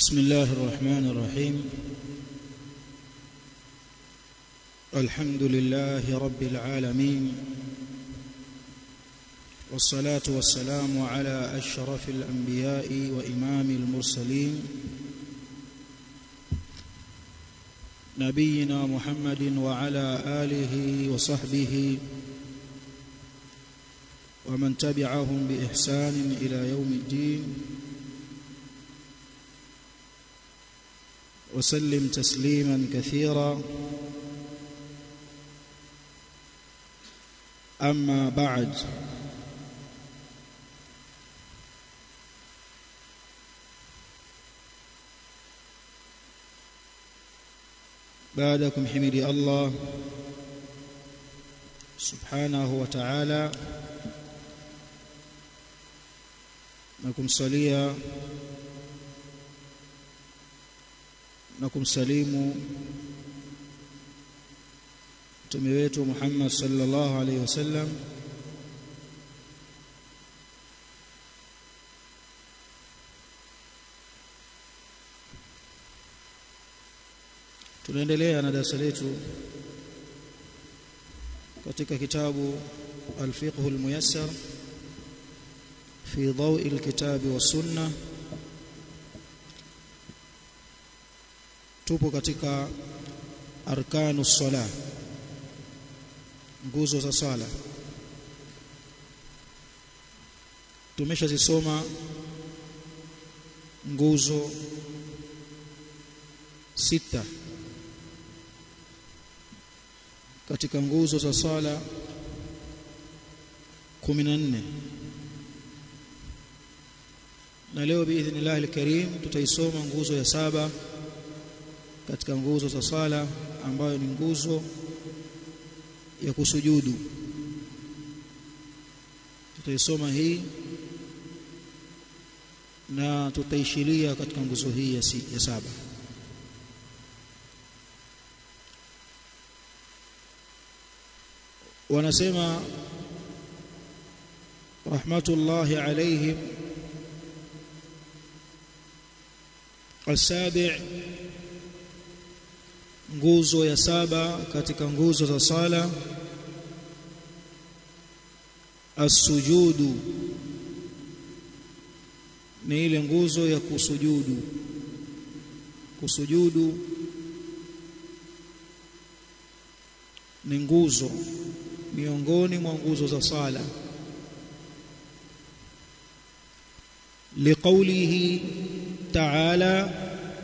بسم الله الرحمن الرحيم. الحمد لله رب العالمين، والصلاة والسلام على أشرف الأنبياء وإمام المرسلين نبينا محمد وعلى آله وصحبه ومن تبعهم بإحسان إلى يوم الدين، وسلم تسليما كثيرا. أما بعد، بعدكم حمدي الله سبحانه وتعالى نكم صليا نكم سليم mtume wetu Muhammad sallallahu alaihi wasallam. Tunaendelea na darasa letu katika kitabu al-Fiqh al-Muyassar fi dawi al-kitab wa sunnah. Tupo katika arkanu salah, nguzo za sala. Tumeshazisoma nguzo 6 katika nguzo za sala 14, na leo biidhnillah al-karim tutaisoma nguzo ya 7 katika nguzo za sala, ambayo ni nguzo ya kusujudu. Tutaisoma hii na tutaishiria katika nguzo hii ya 7. Wanasema rahmatullahi alayhim, as-sabi', nguzo ya 7 katika nguzo za sala, as-sujudu, ni ile nguzo ya kusujudu. Kusujudu ni nguzo miongoni mwa nguzo za sala, liqaulihi ta'ala,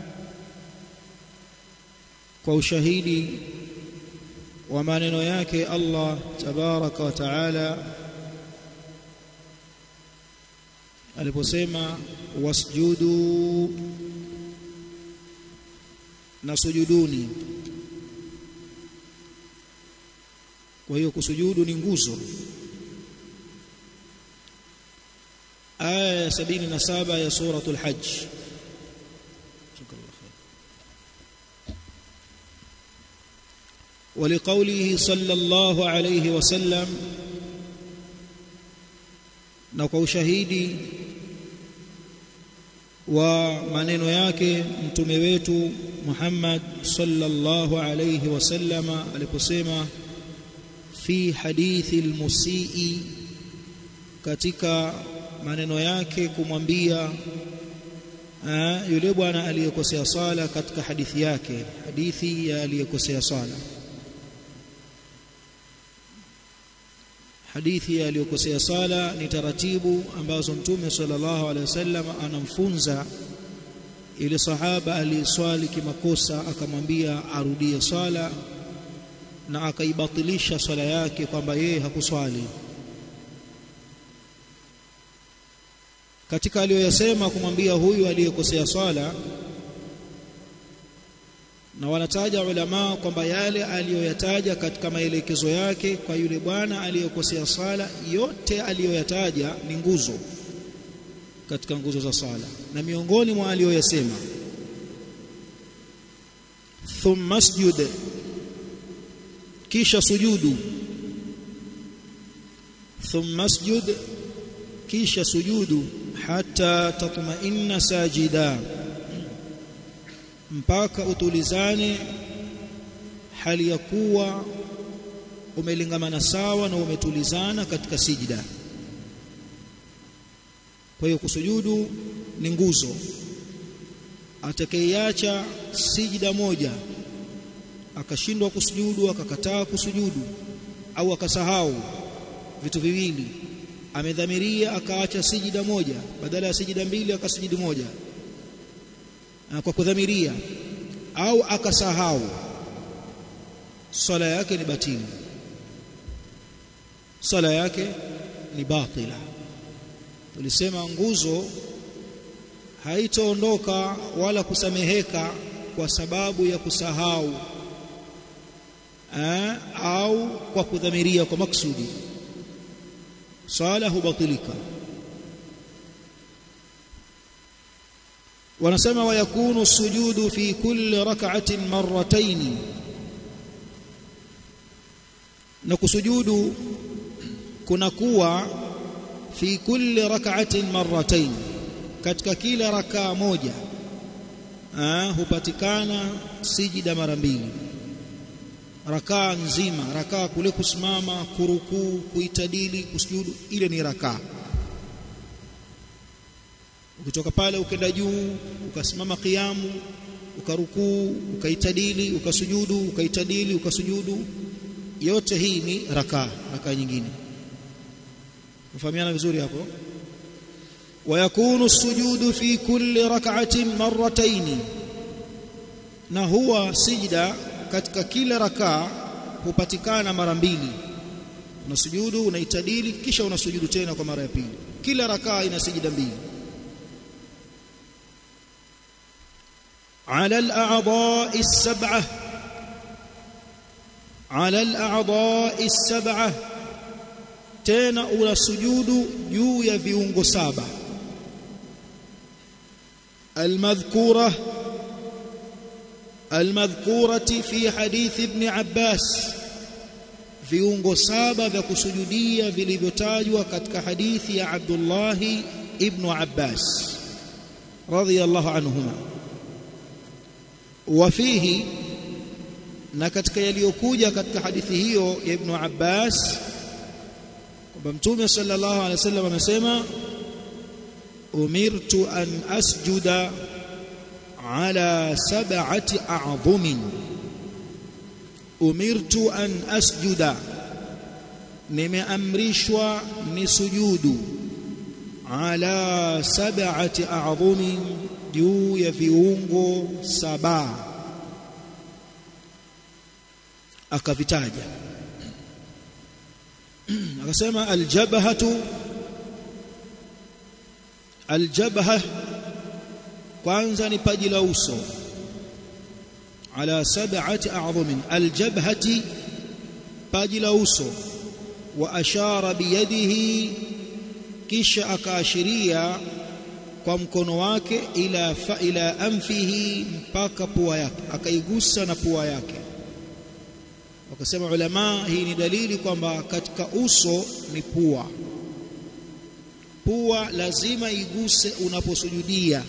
kwa ushahidi wa maneno yake Allah tabaraka wa taala aliposema wasjudu, na sujuduni. Kwa hiyo kusujudu ni nguzo. Aya ya 77 ya suratul Hajj. ولقوله صلى الله عليه وسلم, na kwa ushahidi wa maneno yake mtume wetu Muhammad sallallahu alayhi wasallama aliposema fi hadithi al-musii, katika maneno yake kumwambia yule bwana aliyekosea sala, katika hadithi yake, hadithi ya aliyekosea sala. Hadithi ya aliyokosea sala ni taratibu ambazo mtume sallallahu alaihi wasallam anamfunza ile sahaba aliyeswali kimakosa, akamwambia arudie sala, na akaibatilisha swala yake kwamba yeye hakuswali. Katika aliyoyasema kumwambia huyu aliyekosea swala, na wanataja ulama kwamba yale aliyoyataja katika maelekezo yake kwa yule bwana aliyekosea sala, yote aliyoyataja ni nguzo katika nguzo za sala. Na miongoni mwa aliyoyasema, thumma sujud, kisha sujudu. Thumma sujud, kisha sujudu, hata tatma'inna sajida, mpaka utulizane hali ya kuwa umelingamana sawa na umetulizana katika sijida. Kwa hiyo kusujudu ni nguzo. Atakayeacha sijida moja akashindwa kusujudu, akakataa kusujudu au akasahau vitu viwili, amedhamiria akaacha sijida moja badala ya sijida mbili akasujudi moja kwa kudhamiria, au akasahau, swala yake ni batili, swala yake ni batila. Tulisema nguzo haitaondoka wala kusameheka kwa sababu ya kusahau au kwa kudhamiria kwa maksudi, swala hubatilika. Wanasema wayakunu sujudu fi kulli rak'atin marratayn, na kusujudu kunakuwa fi kulli rak'atin marratayn, katika kila rakaa moja hupatikana sijida mara mbili. Rakaa nzima, rakaa kule kusimama, kurukuu, kuitadili, kusujudu, ile ni rakaa. Ukitoka pale ukenda juu, ukasimama qiyamu, ukarukuu, ukaitadili, ukasujudu, ukaitadili, ukasujudu, yote hii ni rakaa nyingine. Mfahamiana vizuri hapo. ويكون السجود في كل ركعة مرتين, na huwa sijda katika kila rakaa hupatikana mara mbili. Unasujudu, unaitadili, kisha unasujudu tena kwa mara ya pili. Kila rakaa ina sijda mbili. على الأعضاء السبعة, على الأعضاء السبعة, tena unasujudu juu ya viungo saba. المذكورة في حديث ابن عباس, viungo saba vya kusujudia vilivyotajwa katika hadithi ya Abdullah ibn Abbas radhiyallahu anhuma. Wafihi, na katika yaliyokuja katika hadithi hiyo ya Ibn Abbas kwamba Mtume sallallahu alaihi wasallam amesema umirtu an asjuda ala sab'ati a'dhumin, umirtu an asjuda, nimeamrishwa nisujudu, ala sab'ati a'dhumin, juu ya viungo saba. Akavitaja, akasema aljabha, kwanza ni paji la uso, ala sab'ati a'dhumin, aljabhati, paji la uso. Wa ashara biyadihi, kisha akaashiria kwa mkono wake ila anfihi, mpaka pua yake, akaigusa na pua yake. Wakasema ulama, hii ni dalili kwamba katika uso ni pua. Pua lazima iguse unaposujudia,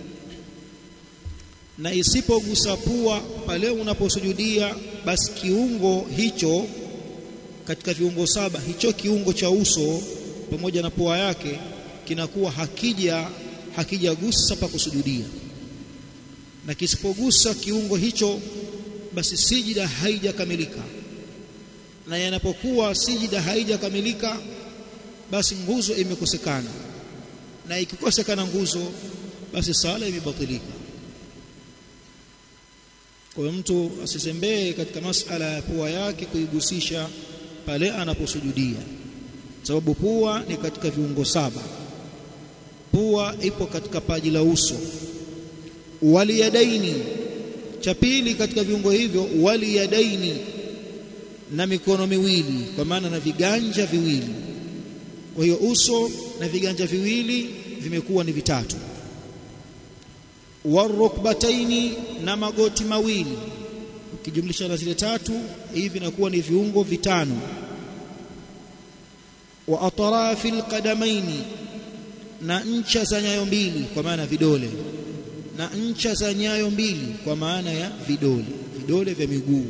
na isipogusa pua pale unaposujudia, basi kiungo hicho katika viungo saba, hicho kiungo cha uso pamoja na pua yake kinakuwa hakijagusa pa kusujudia. Na kisipogusa kiungo hicho, basi sijida haijakamilika. Na yanapokuwa sijida haijakamilika, basi nguzo imekosekana, na ikikosekana nguzo, basi sala imebatilika. Kwa hiyo mtu asisembee katika masala ya pua yake kuigusisha pale anaposujudia, sababu pua ni katika viungo saba. Pua ipo katika paji la uso. Waliyadaini, cha pili katika viungo hivyo, waliyadaini, na mikono miwili, kwa maana na viganja viwili. Kwa hiyo uso na viganja viwili vimekuwa ni vitatu. Warukbataini, na magoti mawili, ukijumlisha na zile tatu, hivi inakuwa ni viungo vitano. Wa atrafil qadamaini, na ncha za nyayo mbili, kwa maana vidole, na ncha za nyayo mbili, kwa maana ya vidole vya miguu.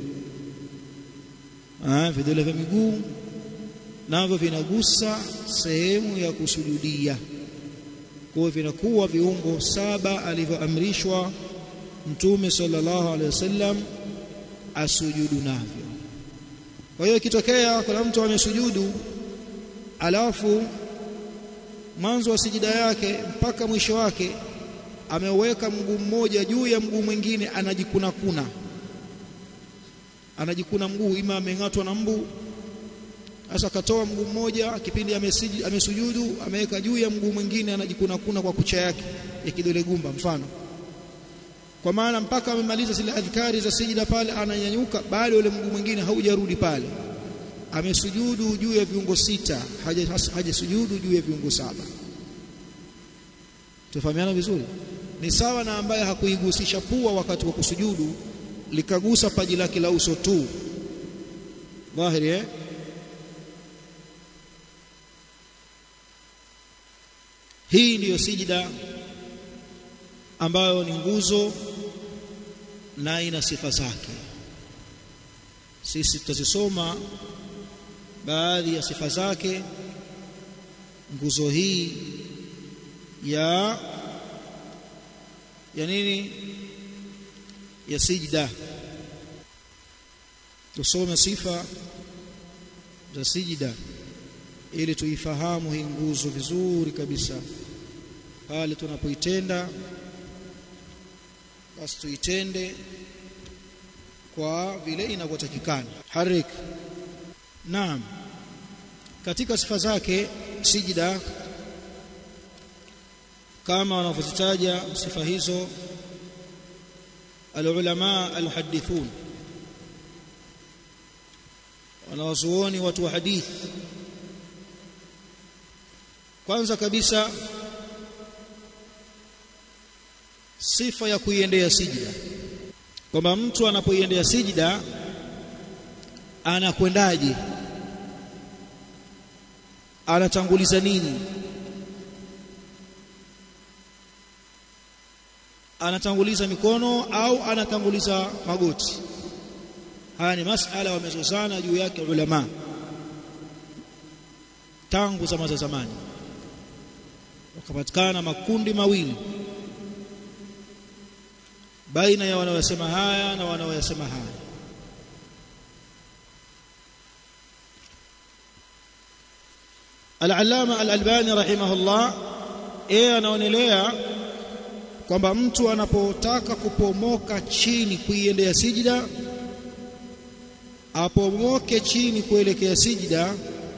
Vidole vya miguu navyo vinagusa sehemu ya kusujudia, kwa hivyo vinakuwa viungo 7 alivyoamrishwa Mtume sallallahu alaihi wasallam asujudu navyo. Kwa hiyo ikitokea kuna mtu amesujudu alafu mwanzo wa sijida yake mpaka mwisho wake ameweka mguu mmoja juu ya mguu mwingine, anajikuna mguu, ima ameng'atwa na mbu, sasa akatoa mguu mmoja kipindi amesujudu, ameweka juu ya mguu mwingine, anajikuna kwa kucha yake ya kidole gumba mfano, kwa maana mpaka amemaliza zile adhkari za sijida pale, ananyanyuka, bado ule mguu mwingine haujarudi pale. Amesujudu juu ya viungo 6, hajasujudu juu ya viungo 7. Tufahamiana vizuri? Ni sawa na ambaye hakuigusisha pua wakati wa kusujudu, likagusa paji lake la uso tu. Dhahiri Hii ndiyo sijida ambayo ni nguzo na ina sifa zake. Sisi tutazisoma baadhi ya sifa zake nguzo hii ya nini, ya sijda. Tusome sifa za sijda ili tuifahamu hii nguzo vizuri kabisa. Pale tunapoitenda basi tuitende kwa vile inavyotakikana. Harik. Naam, katika sifa zake sijda kama wanavyozitaja sifa hizo alulama almuhaddithun, wanawazuoni watu wa hadithi. Kwanza kabisa sifa ya kuiendea sijda, kwamba mtu anapoiendea sijda anakwendaje, anatanguliza nini, anatanguliza mikono au anatanguliza magoti. Haya ni masala wamezozana juu yake ulama tangu zama za zamani, wakapatikana makundi mawili baina ya wanaosema haya na wanaosema haya. Al-Allama Al-Albani rahimahullah anaonelea kwamba mtu anapotaka kupomoka chini kuiendea sijida, apomoke chini kuelekea sijida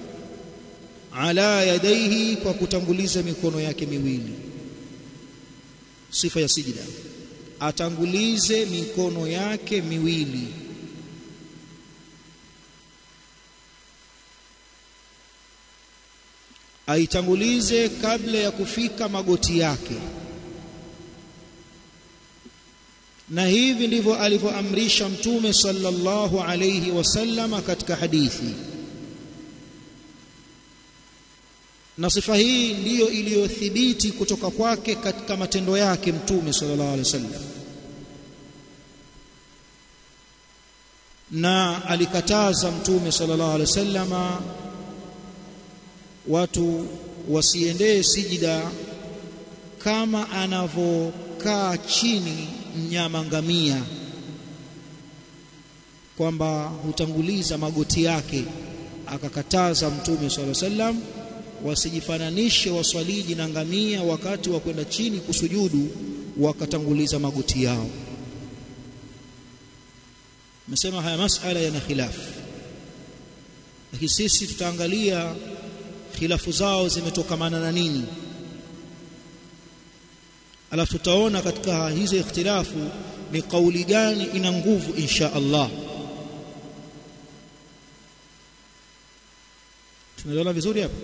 ala yadaihi, kwa kutanguliza mikono yake miwili. Sifa ya sijida, atangulize mikono yake miwili. Aitangulize kabla ya kufika magoti yake, na hivi ndivyo alivyoamrisha Mtume sallallahu alayhi wasallam katika hadithi. Na sifa hii ndiyo iliyothibiti kutoka kwake katika matendo yake Mtume sallallahu alayhi wasallam, na alikataza Mtume sallallahu alayhi wasallam watu wasiendee sijida kama anavyokaa chini mnyama ngamia, kwamba hutanguliza magoti yake. Akakataza Mtume sallallahu alayhi wasallam wasijifananishe waswaliji na ngamia wakati wa kwenda chini kusujudu wakatanguliza magoti yao. Mesema haya masala yana khilafu, lakini sisi tutaangalia khilafu zao zimetokamana na nini, alafu tutaona katika hizo ikhtilafu ni kauli gani ina nguvu insha Allah. Tunaelewana vizuri hapa?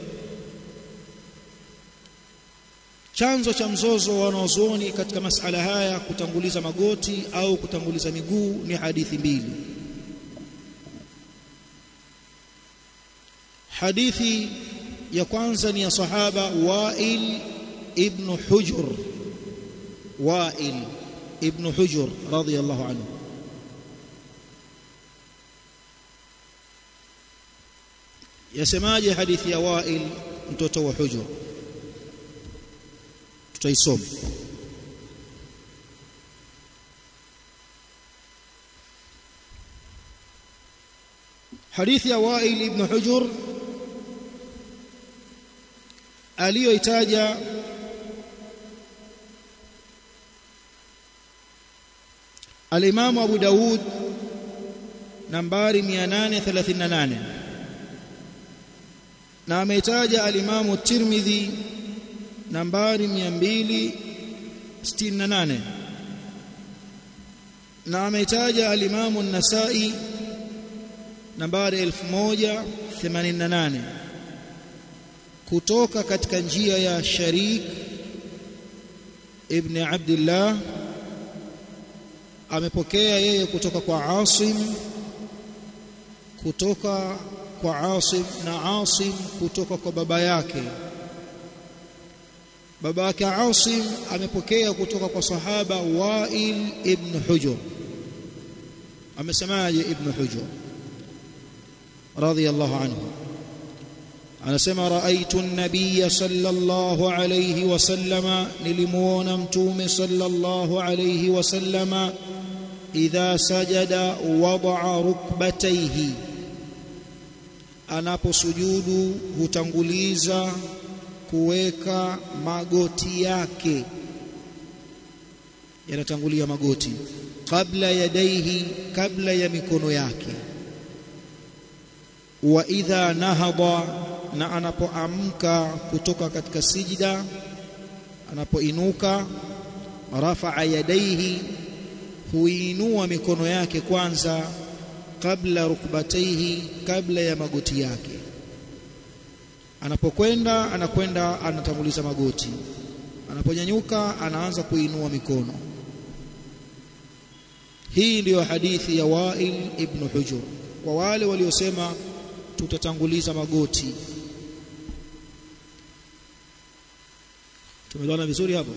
Chanzo cha mzozo wa wanazuoni katika masala haya kutanguliza magoti au kutanguliza miguu ni hadithi mbili. Hadithi ya kwanza ni ya sahaba Wa'il ibn Hujr Wa'il ibn Hujr radhiyallahu anhu. Yasemaje hadithi ya Wa'il mtoto wa Hujr? Tutaisoma. Hadithi ya Wa'il ibn Hujr aliyoitaja al-Imam Abu Daud nambari 838 na ameitaja al-Imam Tirmidhi nambari 268 na ameitaja al-Imam An-Nasa'i nambari 1088 kutoka katika njia ya Sharik ibn Abdullah. Amepokea yeye kutoka kwa Asim, kutoka kwa Asim, na Asim kutoka kwa baba yake. Baba yake Asim amepokea kutoka kwa sahaba Wa'il ibn Hujr. Amesemaje ibn Hujr radhiyallahu anhu? Anasema raaitu an-nabiy sallallahu alayhi wasallama, nilimuona mtume sallallahu alayhi wasallama idha sajada wada'a rukbatayhi, anaposujudu hutanguliza kuweka magoti yake, yanatangulia magoti, kabla yadaihi, kabla ya mikono yake. Wa idha nahada, na anapoamka kutoka katika sijida, anapoinuka, rafa'a yadaihi, huinua mikono yake kwanza, kabla rukbataihi, kabla ya magoti yake. Anapokwenda anatanguliza magoti, anaponyanyuka anaanza kuinua mikono. Hii ndiyo hadithi ya Wa'il ibn Hujr. Kwa wale waliosema tutatanguliza magoti, tumeelewana vizuri hapo?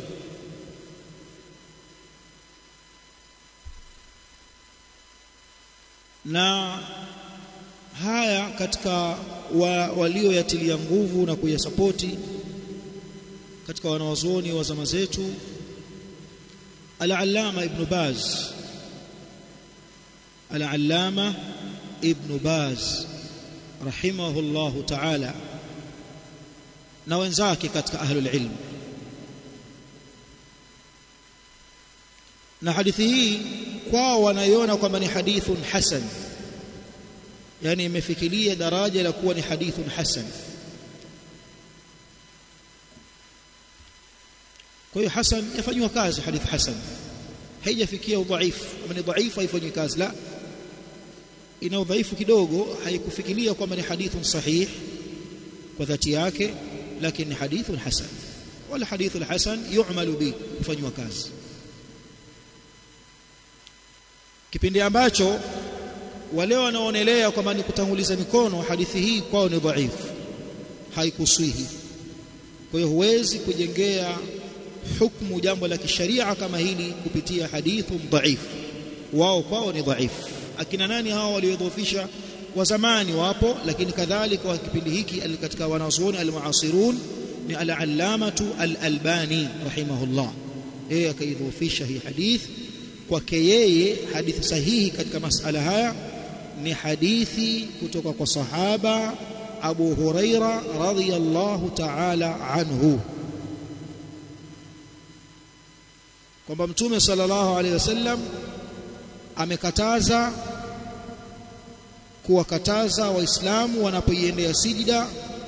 Na haya katika walioyatilia nguvu na kuyasapoti katika wanawazuoni wa zama zetu, al-Allama Ibn Baz, al-Allama Ibn Baz rahimahullahu ta'ala, na wenzake katika ahlul ilm. Na hadithi hii kwao wanaiona kwamba ni hadithun hasan, yani imefikiria daraja la kuwa ni hadithun hasan. Kwa hiyo hasan yafanywa kazi, hadith hasan haijafikia udhaifu. Kama ni dhaifu haifanywi kazi, la, ina udhaifu kidogo, haikufikiria kwamba ni hadithun sahih kwa dhati yake, lakini hadithun hasan. Wala hadithul hasan yu'malu bi, kufanywa kazi. Kipindi ambacho wale wanaonelea kwamba ni kutanguliza mikono, hadithi hii kwao ni dhaifu, haikuswihi. Kwa hiyo huwezi kujengea hukumu jambo la kisharia kama hili kupitia hadithu dhaifu. Wao kwao ni dhaifu. Akina nani hao waliodhoofisha? Wa zamani wapo, lakini kadhalika wa kipindi hiki katika wanazuoni al-muasirun ni al-allamatu al-Albani rahimahullah. Yeye akaidhoofisha hii hadith. Kwake yeye hadithi sahihi katika masala haya ni hadithi kutoka kwa sahaba Abu Huraira radhiyallahu ta'ala anhu, kwamba Mtume sallallahu alayhi wasallam amekataza, kuwakataza Waislamu wanapoiendea sijida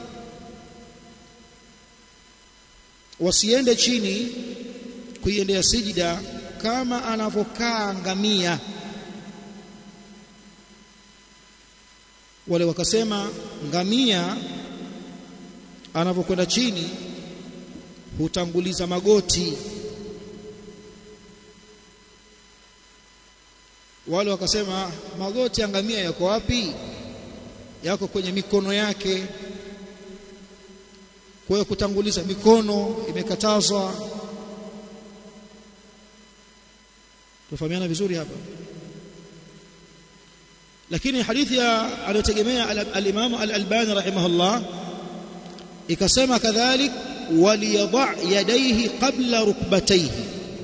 wasiende chini kuiendea sijida kama anavokaa ngamia. Wale wakasema ngamia anavokwenda chini hutanguliza magoti. Wale wakasema magoti ya ngamia yako wapi? Yako kwenye mikono yake. Kwa hiyo kutanguliza mikono imekatazwa. tufahamiana vizuri hapa. Lakini hadithi ya aliyotegemea al-Imam al-Albani rahimahullah ikasema kadhalik waliyadha yadayhi qabla rukbatayhi,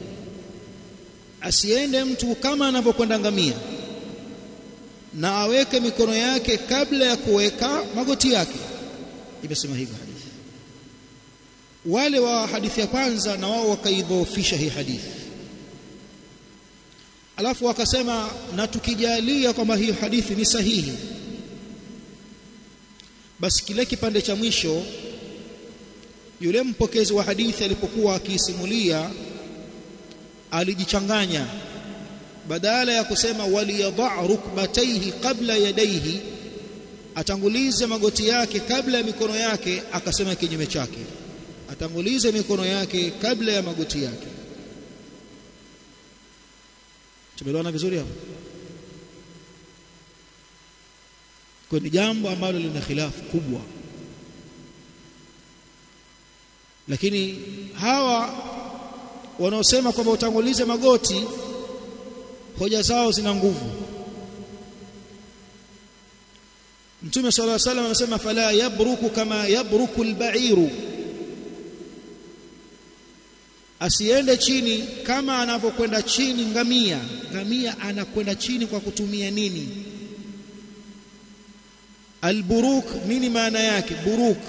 asiende mtu kama anavyokwenda ngamia na aweke mikono yake kabla ya kuweka magoti yake. Imesema hivyo hadithi. Wale wa hadithi ya kwanza na wao wakaidhoofisha hii hadithi, alafu wakasema na tukijalia kwamba hii hadithi ni sahihi, basi kile kipande cha mwisho yule mpokezi wa hadithi alipokuwa akisimulia alijichanganya, badala ya kusema waliyadha rukbatayhi qabla yadayhi, atangulize magoti yake kabla ya mikono yake, akasema kinyume chake, atangulize mikono yake kabla ya magoti yake. Tumeelewana vizuri hapo? Kwa ni jambo ambalo lina khilafu kubwa, lakini hawa wanaosema kwamba utangulize magoti, hoja zao zina nguvu. Mtume sallallahu alaihi wasallam anasema fala yabruku kama yabruku al-ba'iru, asiende chini kama anavyokwenda chini ngamia. Ngamia anakwenda chini kwa kutumia nini? Al-buruk, nini maana yake buruk?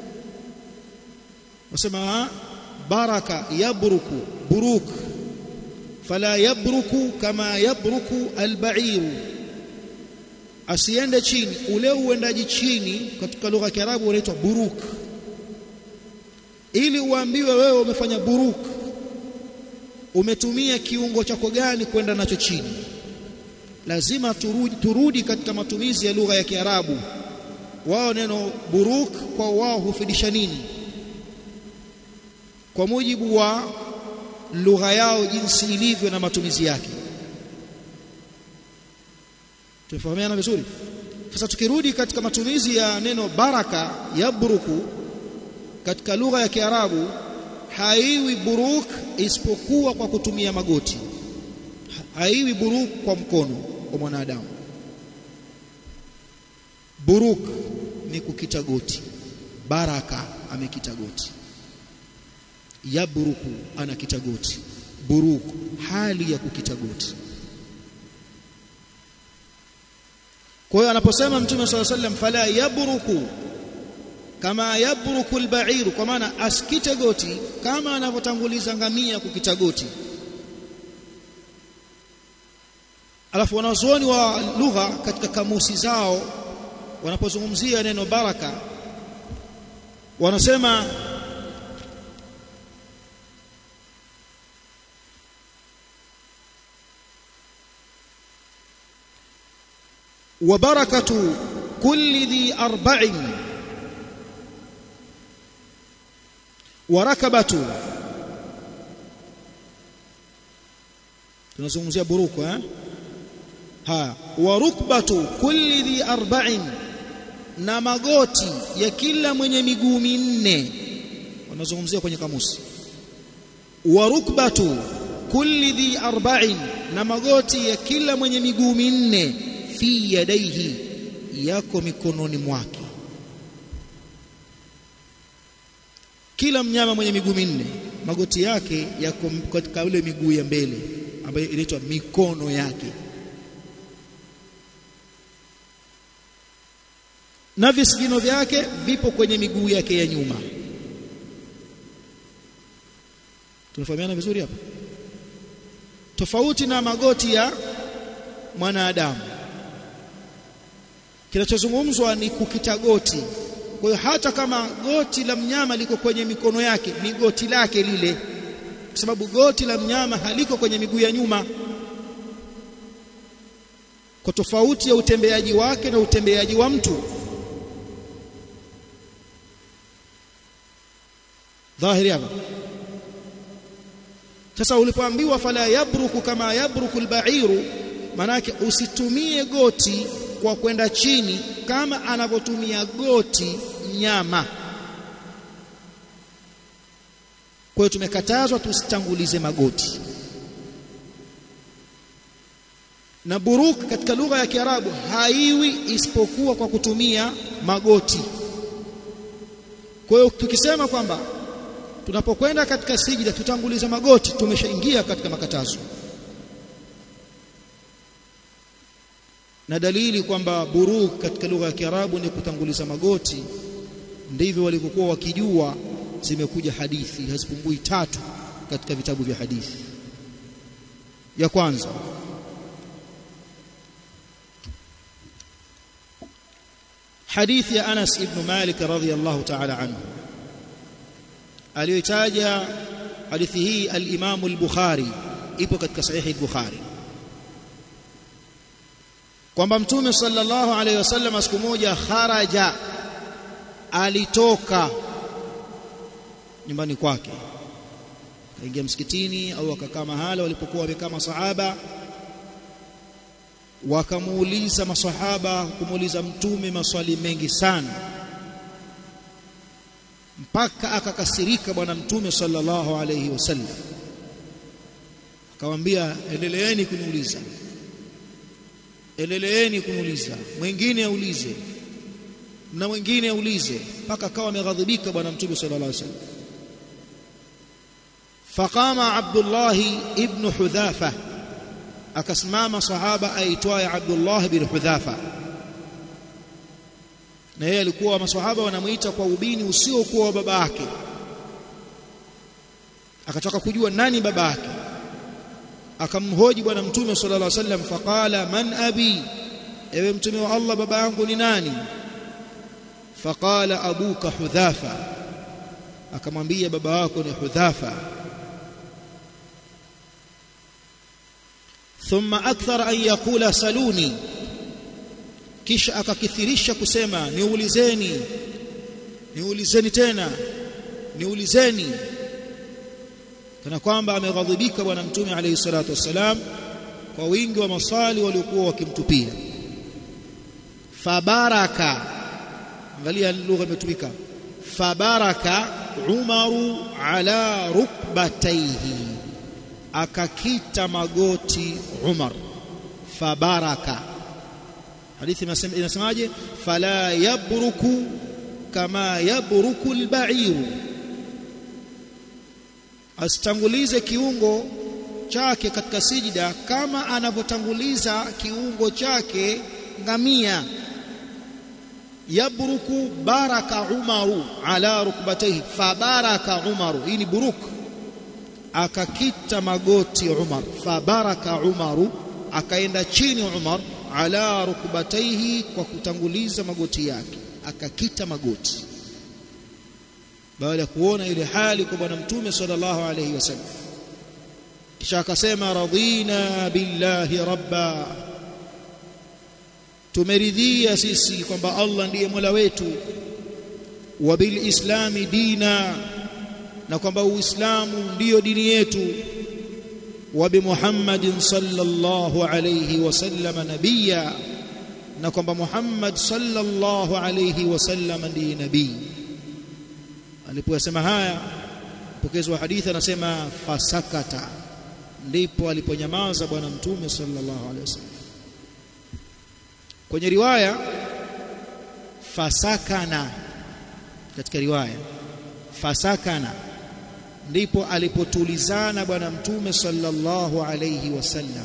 wasema baraka yabruku buruk, fala yabruku kama yabruku al-ba'iru, asiende chini. Ule uendaji chini katika lugha ya Kiarabu unaitwa buruk. Ili uambiwe wewe umefanya buruk, umetumia kiungo chako gani kwenda nacho chini, lazima turudi katika matumizi ya lugha ya Kiarabu. Wao neno buruk kwa wao hufidisha nini kwa mujibu wa lugha yao jinsi ilivyo na matumizi yake. Tufahamiana vizuri. Sasa tukirudi katika matumizi ya neno baraka yabruku katika lugha ya Kiarabu, haiwi buruk isipokuwa kwa kutumia magoti, haiwi buruk kwa mkono wa mwanadamu. Buruk ni kukita goti, baraka amekita goti, yabruku anakita goti, buruk hali ya kukita goti. Kwa hiyo anaposema Mtume صلى الله عليه وسلم fala yabruku kama yabruku al-ba'ir, kwa maana asikite goti kama anavyotanguliza ngamia kukita goti. Alafu wanazuoni wa lugha katika kamusi zao wanapozungumzia neno baraka wanasema wa barakatu kulli dhi arba'in wa rakabatu, tunazungumzia buruku wa rukbatu kulli dhi arba'in, na magoti ya kila mwenye miguu minne, wanazungumzia kwenye kamusi. Wa rukbatu kulli dhi arba'in, na magoti ya kila mwenye miguu minne, fi yadaihi, yako mikononi mwake. Kila mnyama mwenye miguu minne magoti yake yako katika ile miguu ya mbele ambayo inaitwa mikono yake, na visigino vyake vipo kwenye miguu yake ya nyuma. Tunafahamiana vizuri hapa? Tofauti na magoti ya mwanadamu, kinachozungumzwa ni kukita goti. Kwa hiyo hata kama goti la mnyama liko kwenye mikono yake, ni goti lake lile, kwa sababu goti la mnyama haliko kwenye miguu ya nyuma, kwa tofauti ya utembeaji wake na utembeaji wa mtu. Dhahiri hapa. Sasa ulipoambiwa fala yabruku kama yabruku al-ba'iru, maana yake usitumie goti kwa kwenda chini kama anavyotumia goti nyama. Kwa hiyo tumekatazwa tusitangulize magoti. na buruk katika lugha ya Kiarabu haiwi isipokuwa kwa kutumia magoti. Kwa hiyo tukisema kwamba tunapokwenda katika sijida tutanguliza magoti, tumeshaingia katika makatazo. Na dalili kwamba buruk katika lugha ya Kiarabu ni kutanguliza magoti, ndivyo walivyokuwa wakijua. Zimekuja hadithi hazipungui 3 katika vitabu vya hadithi. Ya kwanza, hadithi ya Anas ibn Malik radhiyallahu ta'ala anhu, aliyotaja hadithi hii al-Imam al-Bukhari, ipo katika sahihi al-Bukhari, kwamba Mtume sallallahu alayhi wasallam siku moja kharaja, alitoka nyumbani kwake kaingia msikitini au akakaa mahala walipokuwa wamekaa masahaba. Wakamuuliza masahaba kumuuliza Mtume maswali mengi sana, mpaka akakasirika bwana Mtume sallallahu alayhi wasallam, akamwambia endeleeni kuniuliza, endeleeni kuniuliza, mwingine aulize na mwingine aulize, mpaka akawa ameghadhibika bwana Mtume sallallahu alayhi wasallam. Faqama Abdullah ibn Hudhafa, akasimama sahaba aitwaye Abdullah ibn Hudhafa, na yeye alikuwa maswahaba wanamuita kwa ubini usiokuwa wa baba yake. Akataka kujua nani baba yake, akamhoji bwana Mtume sallallahu alaihi wasallam. Faqala man abi, ewe Mtume wa Allah, baba yangu ni nani? Faqala abuka Hudhafa, akamwambia baba yako ni Hudhafa. Thumma akthara an yaqula saluni, kisha akakithirisha kusema niulizeni, niulizeni tena, niulizeni, kana kwamba ameghadhibika bwana Mtume alayhi salatu wassalam kwa wingi wa maswali waliokuwa wakimtupia. Fabaraka, angalia lugha imetumika, fabaraka Umaru ala rukbatayhi, akakita magoti Umar. Fabaraka, hadithi inasemaje? Fala yabruku kama yabruku al-ba'iru, astangulize kiungo chake katika sijida kama anavyotanguliza kiungo chake ngamia. Yabruku baraka Umaru ala rukbatayhi, fabaraka Umaru, hii ni buruk, akakita magoti Umar. Fabaraka Umaru, akaenda chini Umar, ala rukbatayhi, kwa kutanguliza magoti yake, akakita magoti baada ya kuona ile hali kwa bwana Mtume sallallahu alayhi wasallam. Kisha akasema radina billahi rabba, tumeridhia sisi kwamba Allah ndiye Mola wetu, wa bil islami dina, na kwamba Uislamu ndiyo dini yetu, wa bi Muhammadin sallallahu alayhi wasallam nabiyya, na kwamba Muhammad sallallahu alayhi wasallam ndiye nabii. Aliposema haya, mpokezi wa hadithi anasema fasakata, ndipo aliponyamaza bwana Mtume sallallahu alayhi wasallam. Kwenye riwaya fasakana, katika riwaya fasakana, ndipo alipotulizana bwana Mtume sallallahu alayhi wasallam.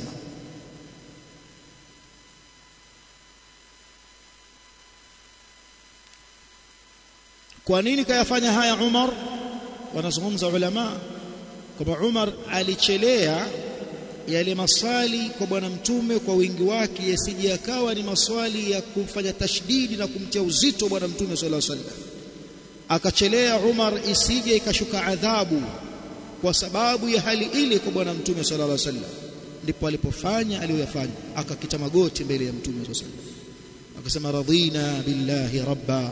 Kwa nini kayafanya haya Umar? Wanazungumza ulama kwamba Umar alichelea yale maswali kwa bwana Mtume kwa wingi wake, yasije yakawa ni maswali ya kumfanya tashdidi na kumtia uzito bwana Mtume sallallahu alaihi wasallam. Akachelea Umar isije ikashuka adhabu kwa sababu ya hali ile kwa bwana Mtume sallallahu alaihi wasallam. Ndipo alipofanya aliyoyafanya, akakita magoti mbele ya Mtume sallallahu alaihi wasallam, akasema radina billahi rabba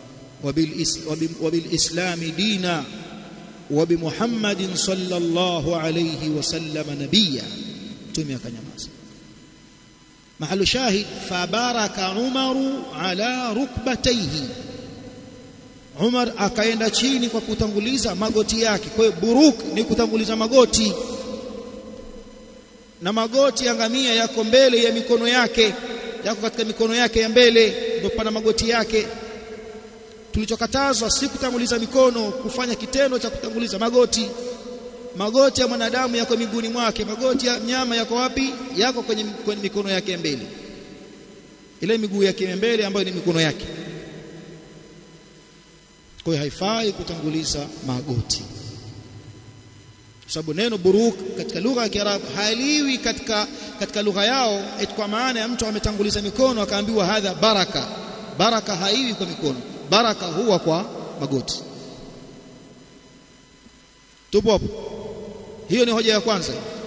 wa bil islami dina wa bi Muhammadin sallallahu alayhi wasallam nabiyya. Mtume akanyamaza. Mahalu shahid, fabaraka Umaru ala rukbatayhi, Umar akaenda chini kwa kutanguliza magoti yake. Kwa hiyo buruk ni kutanguliza magoti. na magoti ya ngamia yako mbele ya mikono yake, yako katika mikono yake ya mbele, ndio pana magoti yake. Tulichokatazwa si kutanguliza mikono, kufanya kitendo cha kutanguliza magoti. Magoti ya mwanadamu yako miguuni mwake, magoti ya mnyama yako wapi? Yako kwenye mikono yake ya mbele, ile miguu yake ya mbele ambayo ni mikono yake. Kwa hiyo haifai kutanguliza magoti, sababu neno buruk katika lugha ya Kiarabu haliwi katika lugha yao eti kwa maana ya mtu ametanguliza mikono akaambiwa hadha baraka. Baraka haiwi kwa mikono, baraka huwa kwa magoti. Tupo hapo. Hiyo ni hoja ya kwanza.